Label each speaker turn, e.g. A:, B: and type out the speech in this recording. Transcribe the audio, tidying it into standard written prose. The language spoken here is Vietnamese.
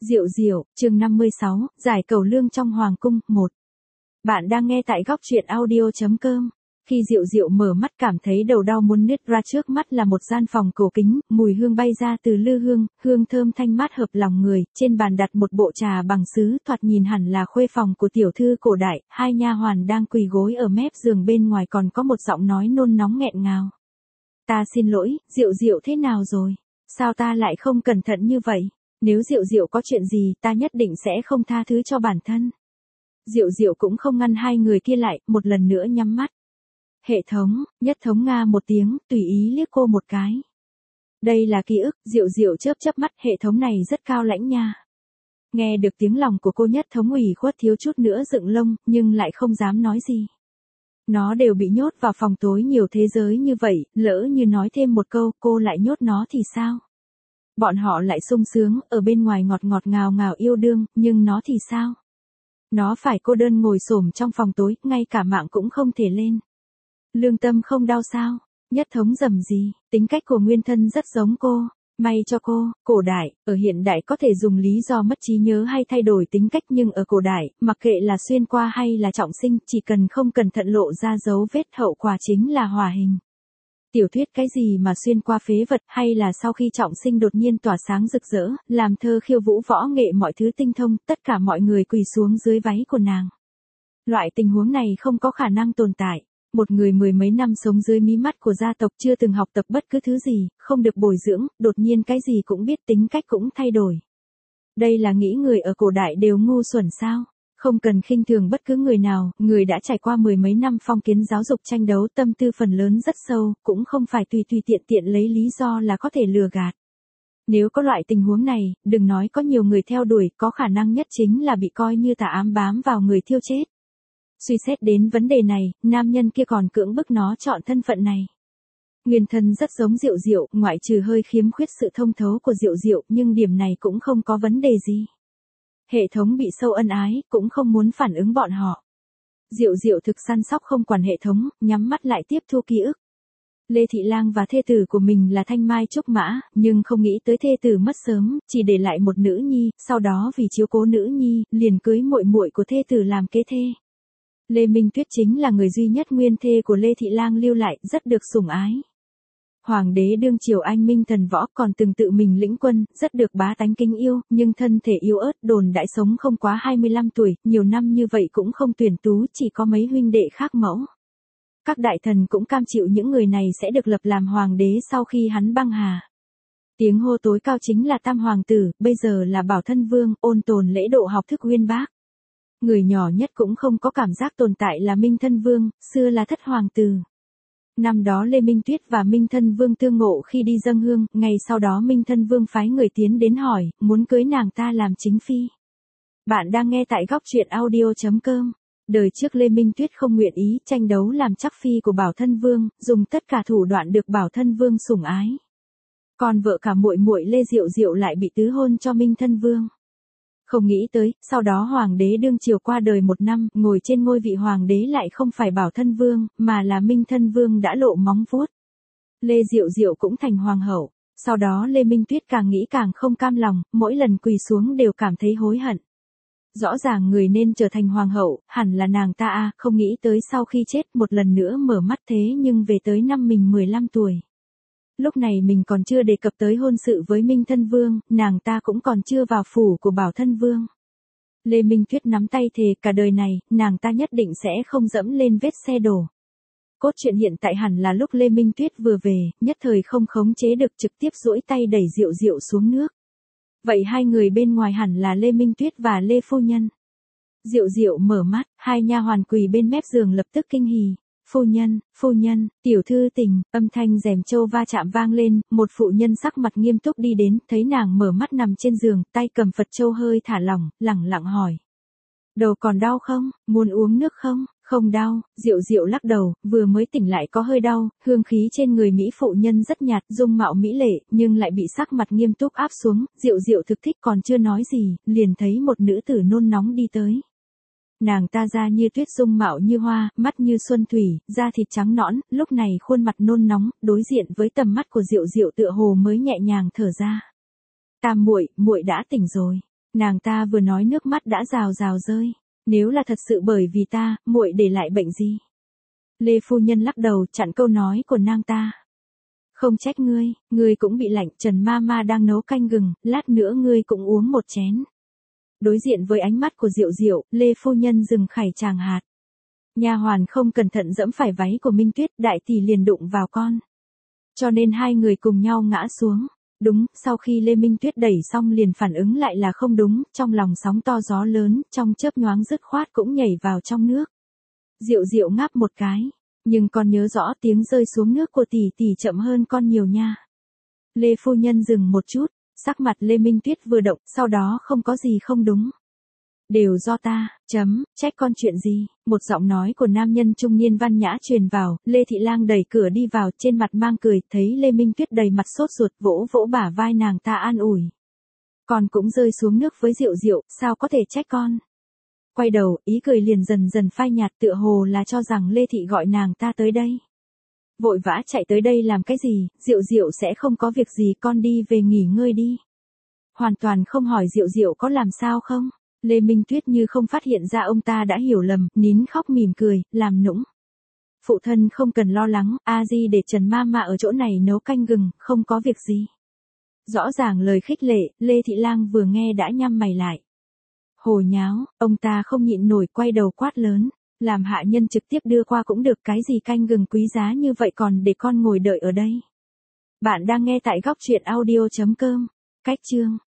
A: Diệu Diệu, chương 56, giải cầu lương trong hoàng cung, 1. Bạn đang nghe tại góc truyện audio.com. Khi Diệu Diệu mở mắt cảm thấy đầu đau muốn nứt ra, trước mắt là một gian phòng cổ kính, mùi hương bay ra từ lư hương, hương thơm thanh mát hợp lòng người, trên bàn đặt một bộ trà bằng sứ, thoạt nhìn hẳn là khuê phòng của tiểu thư cổ đại, hai nha hoàn đang quỳ gối ở mép giường, bên ngoài còn có một giọng nói nôn nóng nghẹn ngào. Ta xin lỗi, Diệu Diệu thế nào rồi? Sao ta lại không cẩn thận như vậy? Nếu Diệu Diệu có chuyện gì, ta nhất định sẽ không tha thứ cho bản thân. Diệu Diệu cũng không ngăn hai người kia lại, một lần nữa nhắm mắt. Hệ thống, Nhất Thống nga một tiếng, tùy ý liếc cô một cái. Đây là ký ức, Diệu Diệu chớp chớp mắt, hệ thống này rất cao lãnh nha. Nghe được tiếng lòng của cô, Nhất Thống ủy khuất thiếu chút nữa dựng lông, nhưng lại không dám nói gì. Nó đều bị nhốt vào phòng tối nhiều thế giới như vậy, lỡ như nói thêm một câu, cô lại nhốt nó thì sao? Bọn họ lại sung sướng, ở bên ngoài ngọt ngọt ngào ngào yêu đương, nhưng nó thì sao? Nó phải cô đơn ngồi xổm trong phòng tối, ngay cả mạng cũng không thể lên. Lương tâm không đau sao? Nhất Thống rầm gì, tính cách của nguyên thân rất giống cô. May cho cô, cổ đại, ở hiện đại có thể dùng lý do mất trí nhớ hay thay đổi tính cách, nhưng ở cổ đại, mặc kệ là xuyên qua hay là trọng sinh, chỉ cần không cẩn thận lộ ra dấu vết, hậu quả chính là hỏa hình. Tiểu thuyết cái gì mà xuyên qua phế vật, hay là sau khi trọng sinh đột nhiên tỏa sáng rực rỡ, làm thơ khiêu vũ võ nghệ mọi thứ tinh thông, tất cả mọi người quỳ xuống dưới váy của nàng. Loại tình huống này không có khả năng tồn tại. Một người mười mấy năm sống dưới mí mắt của gia tộc, chưa từng học tập bất cứ thứ gì, không được bồi dưỡng, đột nhiên cái gì cũng biết, tính cách cũng thay đổi. Đây là nghĩ người ở cổ đại đều ngu xuẩn sao? Không cần khinh thường bất cứ người nào, người đã trải qua mười mấy năm phong kiến giáo dục tranh đấu, tâm tư phần lớn rất sâu, cũng không phải tùy tùy tiện tiện lấy lý do là có thể lừa gạt. Nếu có loại tình huống này, đừng nói có nhiều người theo đuổi, có khả năng nhất chính là bị coi như tà ám bám vào người thiêu chết. Suy xét đến vấn đề này, nam nhân kia còn cưỡng bức nó chọn thân phận này. Nguyên thân rất giống Diệu Diệu, ngoại trừ hơi khiếm khuyết sự thông thấu của Diệu Diệu, nhưng điểm này cũng không có vấn đề gì. Hệ thống bị sâu ân ái, cũng không muốn phản ứng bọn họ. Diệu Diệu thực săn sóc không quản hệ thống, nhắm mắt lại tiếp thu ký ức. Lê Thị Lang và thê tử của mình là Thanh Mai Trúc Mã, nhưng không nghĩ tới thê tử mất sớm, chỉ để lại một nữ nhi, sau đó vì chiếu cố nữ nhi, liền cưới muội muội của thê tử làm kế thê. Lê Minh Tuyết chính là người duy nhất nguyên thê của Lê Thị Lang lưu lại, rất được sủng ái. Hoàng đế đương triều anh minh thần võ, còn từng tự mình lĩnh quân, rất được bá tánh kính yêu, nhưng thân thể yếu ớt, đồn đại sống không quá 25 tuổi, nhiều năm như vậy cũng không tuyển tú, chỉ có mấy huynh đệ khác mẫu. Các đại thần cũng cam chịu những người này sẽ được lập làm hoàng đế sau khi hắn băng hà. Tiếng hô tối cao chính là tam hoàng tử, bây giờ là Bảo Thân Vương, ôn tồn lễ độ học thức uyên bác. Người nhỏ nhất cũng không có cảm giác tồn tại là Minh Thân Vương, xưa là thất hoàng tử. Năm đó Lê Minh Tuyết và Minh Thân Vương tương ngộ khi đi dâng hương, ngày sau đó Minh Thân Vương phái người tiến đến hỏi, muốn cưới nàng ta làm chính phi. Bạn đang nghe tại góc truyện audio.com. Đời trước Lê Minh Tuyết không nguyện ý tranh đấu làm chắc phi của Bảo Thân Vương, dùng tất cả thủ đoạn được Bảo Thân Vương sủng ái. Còn vợ cả muội muội Lê Diệu Diệu lại bị tứ hôn cho Minh Thân Vương. Không nghĩ tới, sau đó hoàng đế đương triều qua đời một năm, ngồi trên ngôi vị hoàng đế lại không phải Bảo Thân Vương, mà là Minh Thân Vương đã lộ móng vuốt. Lê Diệu Diệu cũng thành hoàng hậu. Sau đó Lê Minh Tuyết càng nghĩ càng không cam lòng, mỗi lần quỳ xuống đều cảm thấy hối hận. Rõ ràng người nên trở thành hoàng hậu, hẳn là nàng ta à, không nghĩ tới sau khi chết một lần nữa mở mắt, thế nhưng về tới năm mình 15 tuổi. Lúc này mình còn chưa đề cập tới hôn sự với Minh Thân Vương, nàng ta cũng còn chưa vào phủ của Bảo Thân Vương. Lê Minh Tuyết nắm tay thề cả đời này, nàng ta nhất định sẽ không dẫm lên vết xe đổ. Cốt truyện hiện tại hẳn là lúc Lê Minh Tuyết vừa về, nhất thời không khống chế được, trực tiếp duỗi tay đẩy Diệu Diệu xuống nước. Vậy hai người bên ngoài hẳn là Lê Minh Tuyết và Lê Phu Nhân. Diệu Diệu mở mắt, hai nha hoàn quỳ bên mép giường lập tức kinh hỉ. Phu nhân, tiểu thư tình, âm thanh rèm châu va chạm vang lên, một phụ nhân sắc mặt nghiêm túc đi đến, thấy nàng mở mắt nằm trên giường, tay cầm Phật châu hơi thả lỏng, lẳng lặng hỏi. Đầu còn đau không, muốn uống nước không? Không đau, Diệu Diệu lắc đầu, vừa mới tỉnh lại có hơi đau, hương khí trên người mỹ phụ nhân rất nhạt, dung mạo mỹ lệ, nhưng lại bị sắc mặt nghiêm túc áp xuống, Diệu Diệu thực thích còn chưa nói gì, liền thấy một nữ tử nôn nóng đi tới. Nàng ta da như tuyết, dung mạo như hoa, mắt như xuân thủy, da thịt trắng nõn, lúc này khuôn mặt nôn nóng, đối diện với tầm mắt của Diệu Diệu tựa hồ mới nhẹ nhàng thở ra. Tam muội, muội đã tỉnh rồi. Nàng ta vừa nói nước mắt đã rào rào rơi. Nếu là thật sự bởi vì ta, muội để lại bệnh gì? Lê phu nhân lắc đầu chặn câu nói của nàng ta. Không trách ngươi cũng bị lạnh, Trần Mama đang nấu canh gừng, lát nữa ngươi cũng uống một chén. Đối diện với ánh mắt của Diệu Diệu, Lê phu nhân dừng khải tràng hạt. Nha hoàn không cẩn thận giẫm phải váy của Minh Tuyết, đại tỷ liền đụng vào con. Cho nên hai người cùng nhau ngã xuống. Đúng, sau khi Lê Minh Tuyết đẩy xong liền phản ứng lại là không đúng, trong lòng sóng to gió lớn, trong chớp nhoáng dứt khoát cũng nhảy vào trong nước. Diệu Diệu ngáp một cái, nhưng con nhớ rõ tiếng rơi xuống nước của tỷ tỷ chậm hơn con nhiều nha. Lê phu nhân dừng một chút, sắc mặt Lê Minh Tuyết vừa động, sau đó không có gì không đúng. Đều do ta, trách con chuyện gì? Một giọng nói của nam nhân trung niên văn nhã truyền vào, Lê Thị Lang đẩy cửa đi vào, trên mặt mang cười, thấy Lê Minh Tuyết đầy mặt sốt ruột, vỗ vỗ bả vai nàng ta an ủi. Con cũng rơi xuống nước với Diệu Diệu, sao có thể trách con? Quay đầu, ý cười liền dần dần phai nhạt, tựa hồ là cho rằng Lê Thị gọi nàng ta tới đây. Vội vã chạy tới đây làm cái gì, Diệu Diệu sẽ không có việc gì, con đi về nghỉ ngơi đi. Hoàn toàn không hỏi Diệu Diệu có làm sao không. Lê Minh Tuyết như không phát hiện ra ông ta đã hiểu lầm, nín khóc mỉm cười, làm nũng. Phụ thân không cần lo lắng, a di để Trần Mama ở chỗ này nấu canh gừng, không có việc gì. Rõ ràng lời khích lệ, Lê Thị Lang vừa nghe đã nhăn mày lại. Hồ nháo, ông ta không nhịn nổi quay đầu quát lớn, làm hạ nhân trực tiếp đưa qua cũng được, cái gì canh gừng quý giá như vậy còn để con ngồi đợi ở đây. Bạn đang nghe tại góc truyện audio.com, cách chương.